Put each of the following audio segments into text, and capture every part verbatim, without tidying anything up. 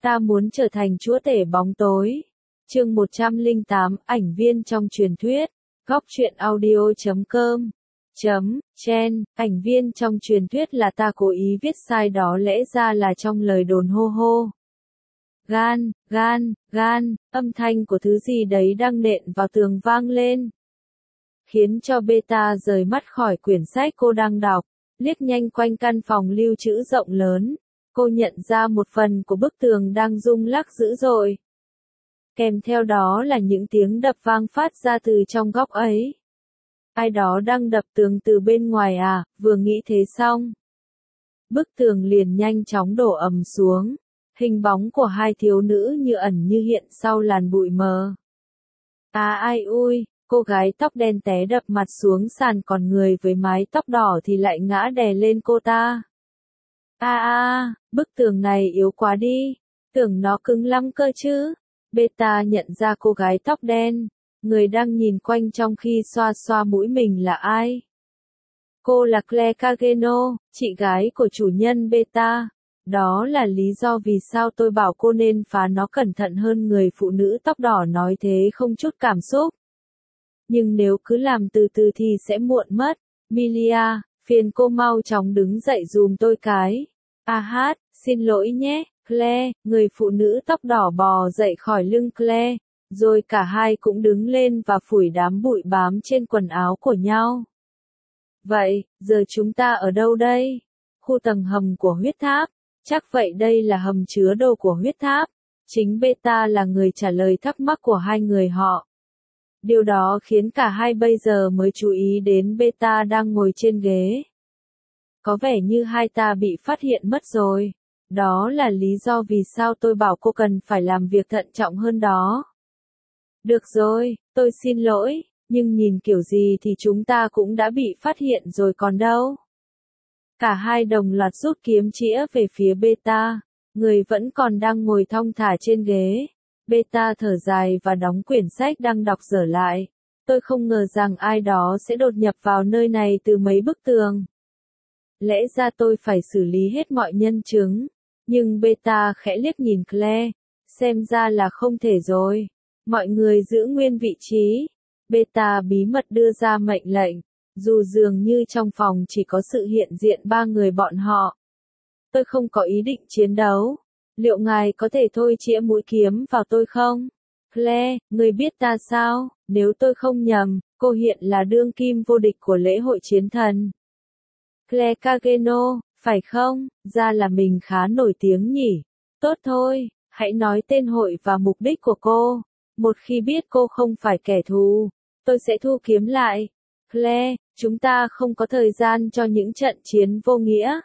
Ta muốn trở thành chúa tể bóng tối. Chương một trăm lẻ tám, ảnh viên trong truyền thuyết. Góc truyện audio chấm com chấm chen, ảnh viên trong truyền thuyết là ta cố ý viết sai đó lẽ ra là trong lời đồn hô hô. Gan, gan, gan, âm thanh của thứ gì đấy đang nện vào tường vang lên. Khiến cho beta rời mắt khỏi quyển sách cô đang đọc, liếc nhanh quanh căn phòng lưu trữ rộng lớn. Cô nhận ra một phần của bức tường đang rung lắc dữ dội. Kèm theo đó là những tiếng đập vang phát ra từ trong góc ấy. Ai đó đang đập tường từ bên ngoài à, vừa nghĩ thế xong. Bức tường liền nhanh chóng đổ ầm xuống. Hình bóng của hai thiếu nữ như ẩn như hiện sau làn bụi mờ. À ai ui, cô gái tóc đen té đập mặt xuống sàn còn người với mái tóc đỏ thì lại ngã đè lên cô ta. À à, bức tường này yếu quá đi, tưởng nó cứng lắm cơ chứ. Beta nhận ra cô gái tóc đen, người đang nhìn quanh trong khi xoa xoa mũi mình là ai. Cô là Claire Cageno, chị gái của chủ nhân Beta. Đó là lý do vì sao tôi bảo cô nên phá nó cẩn thận hơn. Người phụ nữ tóc đỏ nói thế không chút cảm xúc. Nhưng nếu cứ làm từ từ thì sẽ muộn mất. Milia, phiền cô mau chóng đứng dậy dùm tôi cái. À hát, xin lỗi nhé, Claire. Người phụ nữ tóc đỏ bò dậy khỏi lưng Claire, rồi cả hai cũng đứng lên và phủi đám bụi bám trên quần áo của nhau. Vậy, giờ chúng ta ở đâu đây? Khu tầng hầm của huyết tháp. Chắc vậy đây là hầm chứa đồ của huyết tháp. Chính Beta là người trả lời thắc mắc của hai người họ. Điều đó khiến cả hai bây giờ mới chú ý đến Beta đang ngồi trên ghế. Có vẻ như hai ta bị phát hiện mất rồi. Đó là lý do vì sao tôi bảo cô cần phải làm việc thận trọng hơn đó. Được rồi, tôi xin lỗi, nhưng nhìn kiểu gì thì chúng ta cũng đã bị phát hiện rồi còn đâu. Cả hai đồng loạt rút kiếm chĩa về phía Beta, người vẫn còn đang ngồi thong thả trên ghế. Beta thở dài và đóng quyển sách đang đọc dở lại. Tôi không ngờ rằng ai đó sẽ đột nhập vào nơi này từ mấy bức tường. Lẽ ra tôi phải xử lý hết mọi nhân chứng. Nhưng Beta khẽ liếc nhìn Claire, xem ra là không thể rồi. Mọi người giữ nguyên vị trí. Beta bí mật đưa ra mệnh lệnh, dù dường như trong phòng chỉ có sự hiện diện ba người bọn họ. Tôi không có ý định chiến đấu. Liệu ngài có thể thôi chĩa mũi kiếm vào tôi không? Claire, người biết ta sao? Nếu tôi không nhầm, cô hiện là đương kim vô địch của lễ hội chiến thần. Claire Cageno, phải không? Ra là mình khá nổi tiếng nhỉ. Tốt thôi, hãy nói tên hội và mục đích của cô. Một khi biết cô không phải kẻ thù, tôi sẽ thu kiếm lại. Claire, chúng ta không có thời gian cho những trận chiến vô nghĩa.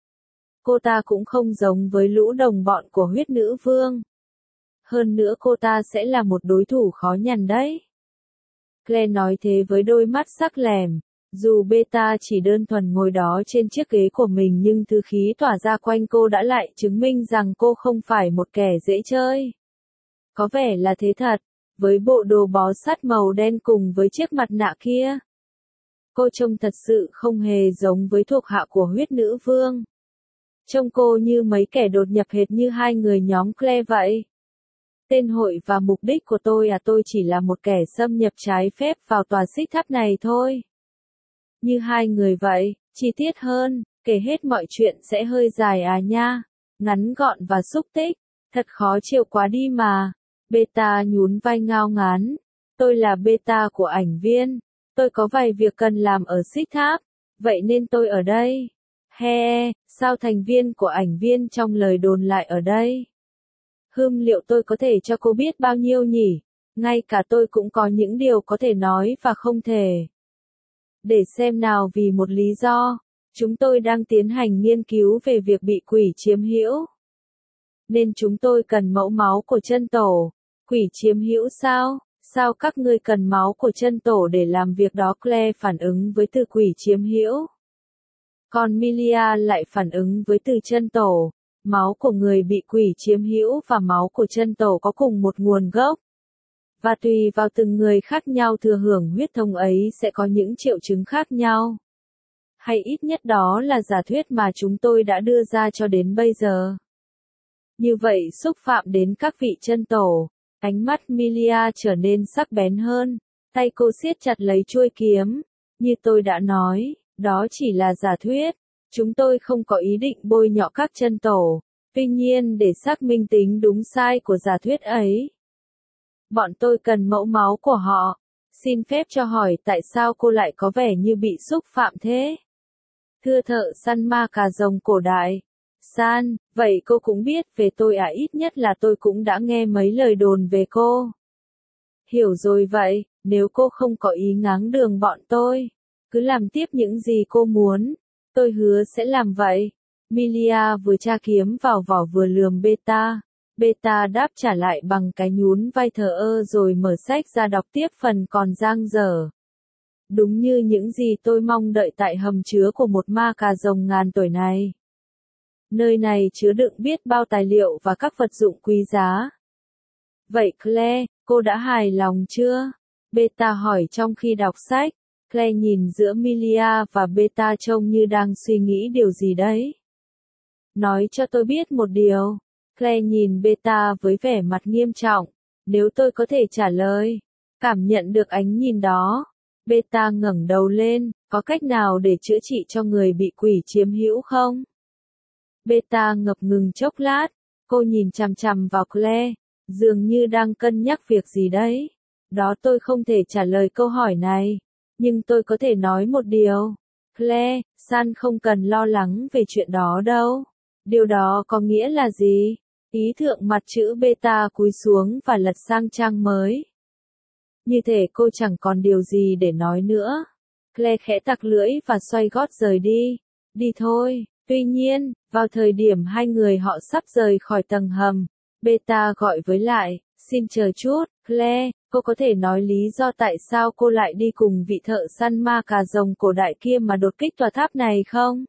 Cô ta cũng không giống với lũ đồng bọn của huyết nữ vương. Hơn nữa cô ta sẽ là một đối thủ khó nhằn đấy. Claire nói thế với đôi mắt sắc lẻm. Dù Beta chỉ đơn thuần ngồi đó trên chiếc ghế của mình nhưng thứ khí tỏa ra quanh cô đã lại chứng minh rằng cô không phải một kẻ dễ chơi. Có vẻ là thế thật, với bộ đồ bó sát màu đen cùng với chiếc mặt nạ kia. Cô trông thật sự không hề giống với thuộc hạ của huyết nữ vương. Trông cô như mấy kẻ đột nhập hệt như hai người nhóm Claire vậy. Tên hội và mục đích của tôi à tôi chỉ là một kẻ xâm nhập trái phép vào tòa xích tháp này thôi. Như hai người vậy, chi tiết hơn, kể hết mọi chuyện sẽ hơi dài à nha. Ngắn gọn và xúc tích, thật khó chịu quá đi mà. Beta nhún vai ngao ngán. Tôi là Beta của ảnh viên. Tôi có vài việc cần làm ở xích tháp. Vậy nên tôi ở đây. He, sao thành viên của ảnh viên trong lời đồn lại ở đây? Hừm liệu tôi có thể cho cô biết bao nhiêu nhỉ? Ngay cả tôi cũng có những điều có thể nói và không thể. Để xem nào vì một lý do, chúng tôi đang tiến hành nghiên cứu về việc bị quỷ chiếm hữu. Nên chúng tôi cần mẫu máu của chân tổ. Quỷ chiếm hữu sao? Sao các ngươi cần máu của chân tổ để làm việc đó? Claire phản ứng với từ quỷ chiếm hữu. Còn Milia lại phản ứng với từ chân tổ. Máu của người bị quỷ chiếm hữu và máu của chân tổ có cùng một nguồn gốc. Và tùy vào từng người khác nhau thừa hưởng huyết thống ấy sẽ có những triệu chứng khác nhau. Hay ít nhất đó là giả thuyết mà chúng tôi đã đưa ra cho đến bây giờ. Như vậy xúc phạm đến các vị chân tổ. Ánh mắt Milia trở nên sắc bén hơn, tay cô siết chặt lấy chuôi kiếm. Như tôi đã nói, đó chỉ là giả thuyết. Chúng tôi không có ý định bôi nhọ các chân tổ. Tuy nhiên để xác minh tính đúng sai của giả thuyết ấy, bọn tôi cần mẫu máu của họ. Xin phép cho hỏi tại sao cô lại có vẻ như bị xúc phạm thế? Thưa thợ săn ma cà rồng cổ đại. San, vậy cô cũng biết về tôi à, ít nhất là tôi cũng đã nghe mấy lời đồn về cô. Hiểu rồi vậy, nếu cô không có ý ngáng đường bọn tôi, cứ làm tiếp những gì cô muốn. Tôi hứa sẽ làm vậy. Milia vừa tra kiếm vào vỏ vừa lườm Beta. Beta đáp trả lại bằng cái nhún vai thờ ơ rồi mở sách ra đọc tiếp phần còn dang dở. Đúng như những gì tôi mong đợi tại hầm chứa của một ma cà rồng ngàn tuổi này. Nơi này chứa đựng biết bao tài liệu và các vật dụng quý giá. Vậy Claire, cô đã hài lòng chưa? Beta hỏi trong khi đọc sách. Claire nhìn giữa Milia và Beta trông như đang suy nghĩ điều gì đấy. Nói cho tôi biết một điều. Claire nhìn Beta với vẻ mặt nghiêm trọng. Nếu tôi có thể trả lời. Cảm nhận được ánh nhìn đó. Beta ngẩng đầu lên. Có cách nào để chữa trị cho người bị quỷ chiếm hữu không? Beta ngập ngừng chốc lát. Cô nhìn chằm chằm vào Claire. Dường như đang cân nhắc việc gì đấy. Đó tôi không thể trả lời câu hỏi này. Nhưng tôi có thể nói một điều. Claire, San không cần lo lắng về chuyện đó đâu. Điều đó có nghĩa là gì? Ý thượng mặt chữ Beta cúi xuống và lật sang trang mới. Như thể cô chẳng còn điều gì để nói nữa. Claire khẽ tặc lưỡi và xoay gót rời đi. Đi thôi. Tuy nhiên, vào thời điểm hai người họ sắp rời khỏi tầng hầm, Beta gọi với lại, xin chờ chút, Claire, cô có thể nói lý do tại sao cô lại đi cùng vị thợ săn ma cà rồng cổ đại kia mà đột kích tòa tháp này không?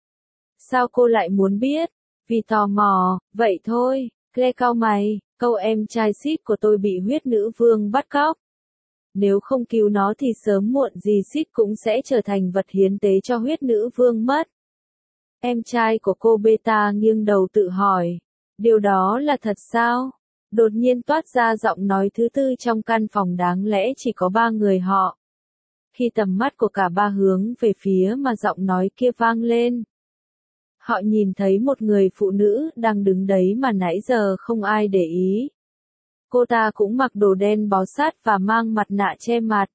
Sao cô lại muốn biết? Vì tò mò, vậy thôi, Claire cau mày, câu em trai Sid của tôi bị huyết nữ vương bắt cóc. Nếu không cứu nó thì sớm muộn gì Sid cũng sẽ trở thành vật hiến tế cho huyết nữ vương mất. Em trai của cô Beta nghiêng đầu tự hỏi, điều đó là thật sao? Đột nhiên toát ra giọng nói thứ tư trong căn phòng đáng lẽ chỉ có ba người họ. Khi tầm mắt của cả ba hướng về phía mà giọng nói kia vang lên, họ nhìn thấy một người phụ nữ đang đứng đấy mà nãy giờ không ai để ý. Cô ta cũng mặc đồ đen bó sát và mang mặt nạ che mặt.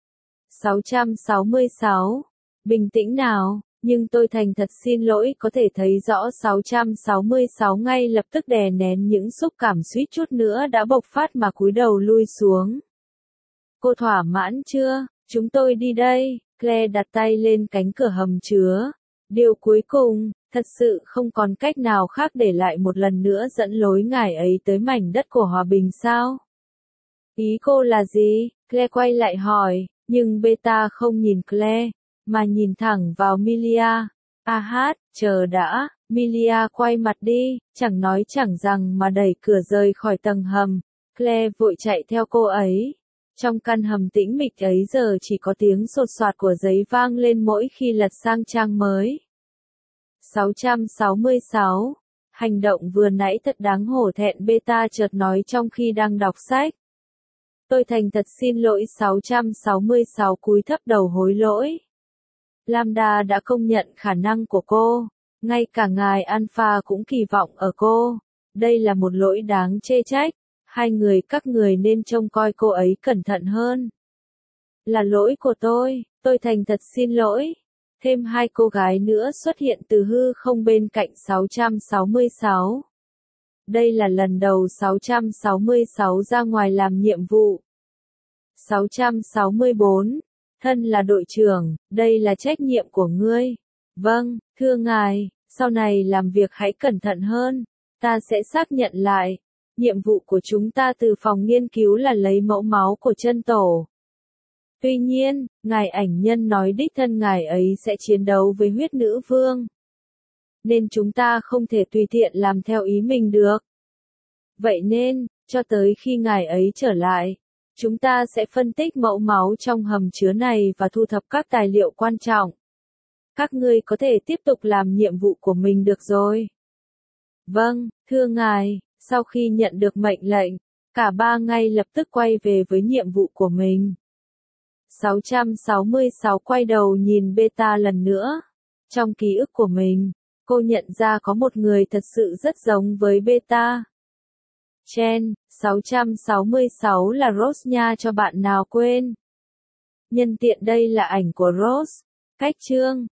sáu trăm sáu mươi sáu. Bình tĩnh nào, nhưng tôi thành thật xin lỗi, có thể thấy rõ sáu trăm sáu mươi sáu ngay lập tức đè nén những xúc cảm suýt chút nữa đã bộc phát mà cúi đầu lui xuống. Cô thỏa mãn chưa? Chúng tôi đi đây. Claire đặt tay lên cánh cửa hầm chứa. Điều cuối cùng, thật sự không còn cách nào khác để lại một lần nữa dẫn lối ngài ấy tới mảnh đất của hòa bình sao? Ý cô là gì? Claire quay lại hỏi, nhưng Beta không nhìn Claire, mà nhìn thẳng vào Milia. A hát, chờ đã, Milia quay mặt đi, chẳng nói chẳng rằng mà đẩy cửa rời khỏi tầng hầm. Claire vội chạy theo cô ấy. Trong căn hầm tĩnh mịch ấy giờ chỉ có tiếng sột soạt của giấy vang lên mỗi khi lật sang trang mới. sáu trăm sáu mươi sáu. Hành động vừa nãy thật đáng hổ thẹn, Beta chợt nói trong khi đang đọc sách. Tôi thành thật xin lỗi. Sáu trăm sáu mươi sáu cúi thấp đầu hối lỗi. Lambda đã công nhận khả năng của cô. Ngay cả ngài Alpha cũng kỳ vọng ở cô. Đây là một lỗi đáng chê trách. Hai người các người nên trông coi cô ấy cẩn thận hơn. Là lỗi của tôi, tôi thành thật xin lỗi. Thêm hai cô gái nữa xuất hiện từ hư không bên cạnh sáu trăm sáu mươi sáu. Đây là lần đầu sáu trăm sáu mươi sáu ra ngoài làm nhiệm vụ. sáu trăm sáu mươi bốn. Thân là đội trưởng, đây là trách nhiệm của ngươi. Vâng, thưa ngài, sau này làm việc hãy cẩn thận hơn. Ta sẽ xác nhận lại. Nhiệm vụ của chúng ta từ phòng nghiên cứu là lấy mẫu máu của chân tổ. Tuy nhiên, ngài ảnh nhân nói đích thân ngài ấy sẽ chiến đấu với huyết nữ vương. Nên chúng ta không thể tùy tiện làm theo ý mình được. Vậy nên, cho tới khi ngài ấy trở lại, chúng ta sẽ phân tích mẫu máu trong hầm chứa này và thu thập các tài liệu quan trọng. Các ngươi có thể tiếp tục làm nhiệm vụ của mình được rồi. Vâng, thưa ngài. Sau khi nhận được mệnh lệnh, cả ba ngay lập tức quay về với nhiệm vụ của mình. sáu trăm sáu mươi sáu quay đầu nhìn Beta lần nữa. Trong ký ức của mình, cô nhận ra có một người thật sự rất giống với Beta. Chen, sáu trăm sáu mươi sáu là Rose nha, cho bạn nào quên. Nhân tiện đây là ảnh của Rose. Cách chương